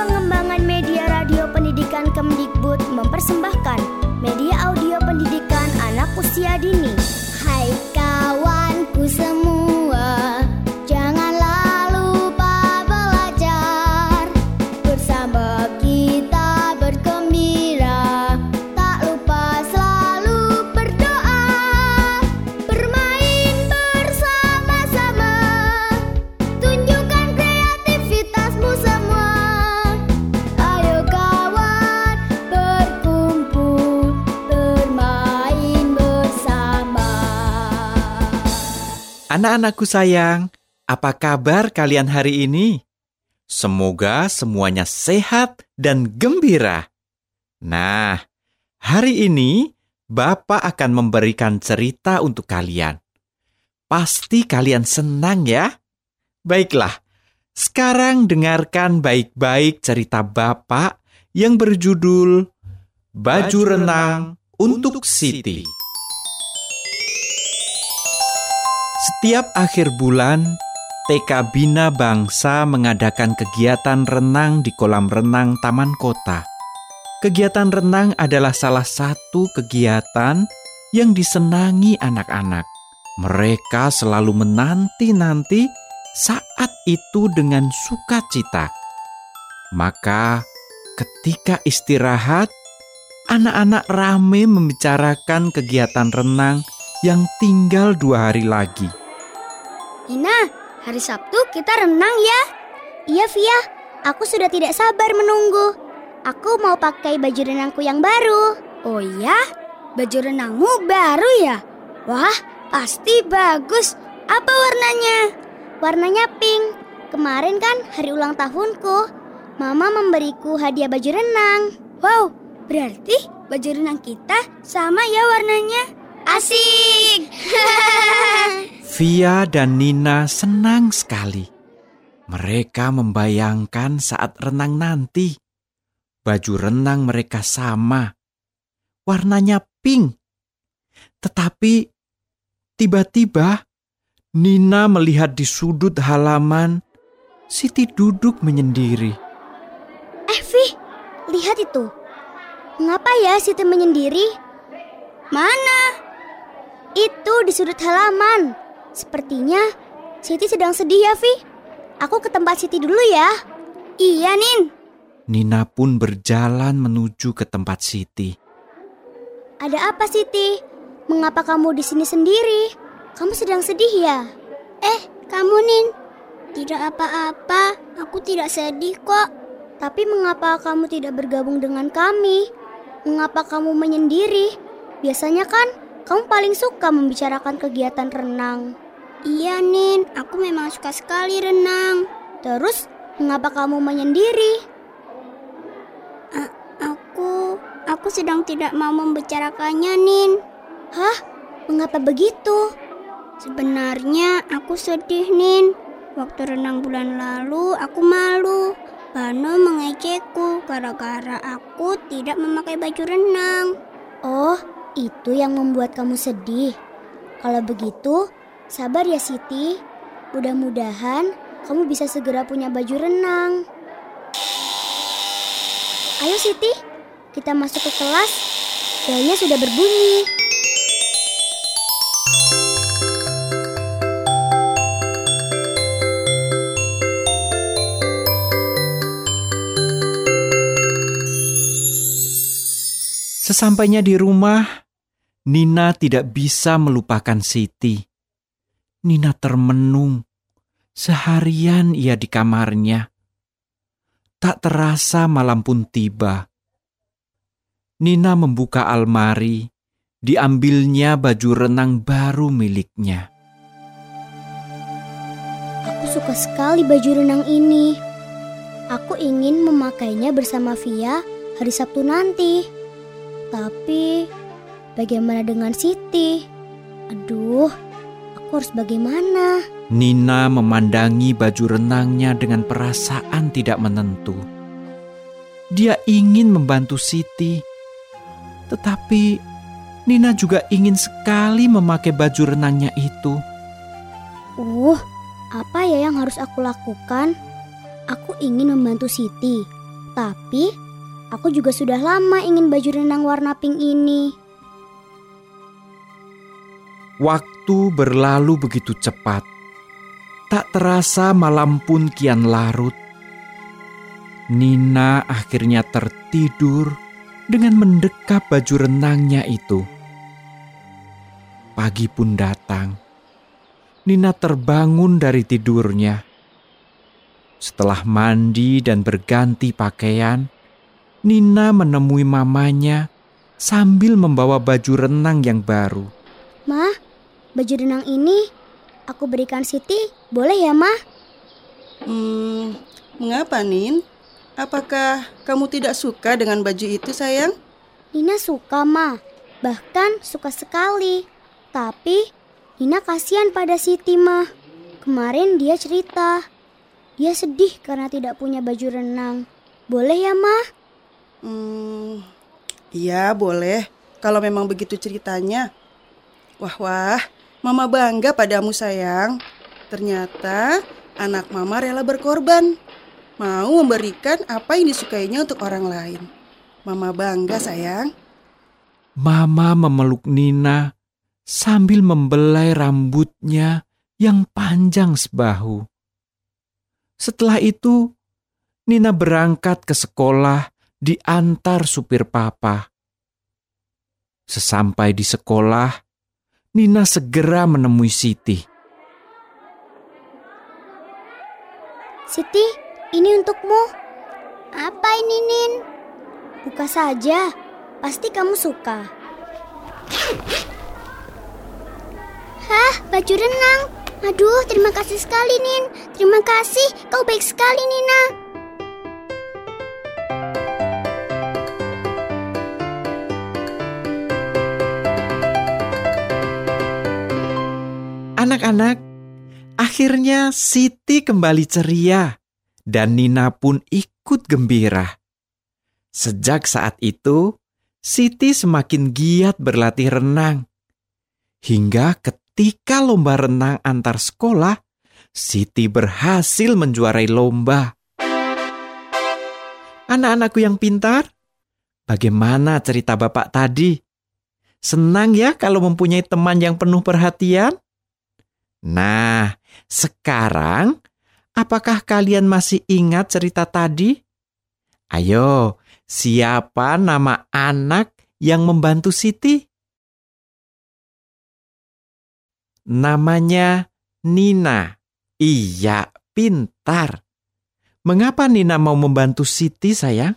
Pengembangan Media Radio Pendidikan Kemdikbud mempersembahkan media audio pendidikan anak usia dini. Hai kawanku semua, janganlah lupa belajar. Bersama kita bergembira, tak lupa selalu berdoa. Bermain bersama-sama, tunjukkan kreativitasmu semua. Ayo kawan, berkumpul, bermain bersama. Anak-anakku sayang, apa kabar kalian hari ini? Semoga semuanya sehat dan gembira. Nah, hari ini Bapak akan memberikan cerita untuk kalian. Pasti kalian senang ya? Baiklah, sekarang dengarkan baik-baik cerita Bapak yang berjudul Baju Renang untuk Siti. Setiap akhir bulan, TK Bina Bangsa mengadakan kegiatan renang di kolam renang Taman Kota. Kegiatan renang adalah salah satu kegiatan yang disenangi anak-anak. Mereka selalu menanti-nanti saat itu dengan sukacita. Maka, ketika istirahat, anak-anak ramai membicarakan kegiatan renang yang tinggal 2 hari lagi. Nina, hari Sabtu kita renang ya? Iya Via, aku sudah tidak sabar menunggu. Aku mau pakai baju renangku yang baru. Oh iya? Baju renangmu baru ya? Wah, pasti bagus. Apa warnanya? Warnanya pink. Kemarin kan hari ulang tahunku. Mama memberiku hadiah baju renang. Wow, berarti baju renang kita sama ya warnanya? Asik! Via dan Nina senang sekali. Mereka membayangkan saat renang nanti. Baju renang mereka sama. Warnanya pink. Tetapi tiba-tiba Nina melihat di sudut halaman Siti duduk menyendiri. Vi, lihat itu. Mengapa ya Siti menyendiri? Mana? Itu di sudut halaman. Sepertinya Siti sedang sedih ya, Vi. Aku ke tempat Siti dulu ya. Iya, Nin. Nina pun berjalan menuju ke tempat Siti. Ada apa, Siti? Mengapa kamu di sini sendiri? Kamu sedang sedih ya? Kamu, Nin. Tidak apa-apa, aku tidak sedih kok. Tapi mengapa kamu tidak bergabung dengan kami? Mengapa kamu menyendiri? Biasanya kan kamu paling suka membicarakan kegiatan renang. Iya, Nin. Aku memang suka sekali renang. Terus, mengapa kamu menyendiri? Aku sedang tidak mau membicarakannya, Nin. Hah? Mengapa begitu? Sebenarnya aku sedih, Nin. Waktu renang bulan lalu, aku malu. Bano mengejekku gara-gara aku tidak memakai baju renang. Oh, itu yang membuat kamu sedih. Kalau begitu, sabar ya Siti. Mudah-mudahan kamu bisa segera punya baju renang. Ayo Siti, kita masuk ke kelas. Belnya sudah berbunyi. Sesampainya di rumah, Nina tidak bisa melupakan Siti. Nina termenung. Seharian ia di kamarnya. Tak terasa malam pun tiba. Nina membuka almari, diambilnya baju renang baru miliknya. Aku suka sekali baju renang ini. Aku ingin memakainya bersama Via hari Sabtu nanti. Tapi, bagaimana dengan Siti? Aduh, aku harus bagaimana? Nina memandangi baju renangnya dengan perasaan tidak menentu. Dia ingin membantu Siti, tetapi Nina juga ingin sekali memakai baju renangnya itu. Apa ya yang harus aku lakukan? Aku ingin membantu Siti, Tapi aku juga sudah lama ingin baju renang warna pink ini. Waktu berlalu begitu cepat. Tak terasa malam pun kian larut. Nina akhirnya tertidur dengan mendekap baju renangnya itu. Pagi pun datang. Nina terbangun dari tidurnya. Setelah mandi dan berganti pakaian, Nina menemui mamanya sambil membawa baju renang yang baru. Ma, baju renang ini aku berikan Siti, boleh ya, Ma? Mengapa, Nin? Apakah kamu tidak suka dengan baju itu, sayang? Nina suka, Ma. Bahkan suka sekali. Tapi Nina kasihan pada Siti, Ma. Kemarin dia cerita. Dia sedih karena tidak punya baju renang. Boleh ya, Ma? Iya, boleh. Kalau memang begitu ceritanya. Wah, Mama bangga padamu, sayang. Ternyata anak Mama rela berkorban. Mau memberikan apa yang disukainya untuk orang lain. Mama bangga, sayang. Mama memeluk Nina sambil membelai rambutnya yang panjang sebahu. Setelah itu, Nina berangkat ke sekolah diantar supir papa. Sesampai di sekolah, Nina segera menemui Siti. Siti, ini untukmu. Apa ini, Nin? Buka saja, pasti kamu suka. Hah, baju renang. Aduh, terima kasih sekali, Nin. Terima kasih, kau baik sekali, Nina. Anak-anak, akhirnya Siti kembali ceria dan Nina pun ikut gembira. Sejak saat itu, Siti semakin giat berlatih renang. Hingga ketika lomba renang antar sekolah, Siti berhasil menjuarai lomba. Anak-anakku yang pintar, bagaimana cerita Bapak tadi? Senang ya kalau mempunyai teman yang penuh perhatian? Nah, sekarang apakah kalian masih ingat cerita tadi? Ayo, siapa nama anak yang membantu Siti? Namanya Nina. Iya, pintar. Mengapa Nina mau membantu Siti, sayang?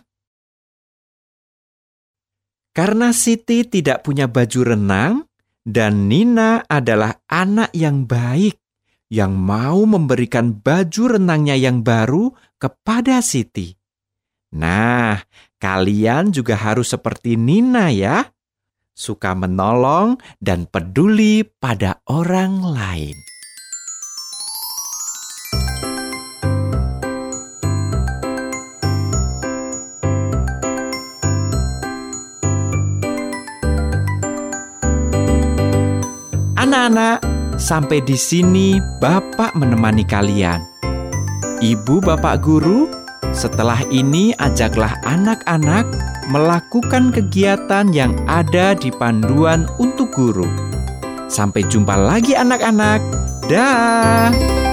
Karena Siti tidak punya baju renang, dan Nina adalah anak yang baik yang mau memberikan baju renangnya yang baru kepada Siti. Nah, kalian juga harus seperti Nina ya, suka menolong dan peduli pada orang lain. Anak-anak, sampai di sini Bapak menemani kalian. Ibu Bapak Guru, setelah ini ajaklah anak-anak melakukan kegiatan yang ada di panduan untuk guru. Sampai jumpa lagi anak-anak. Dah.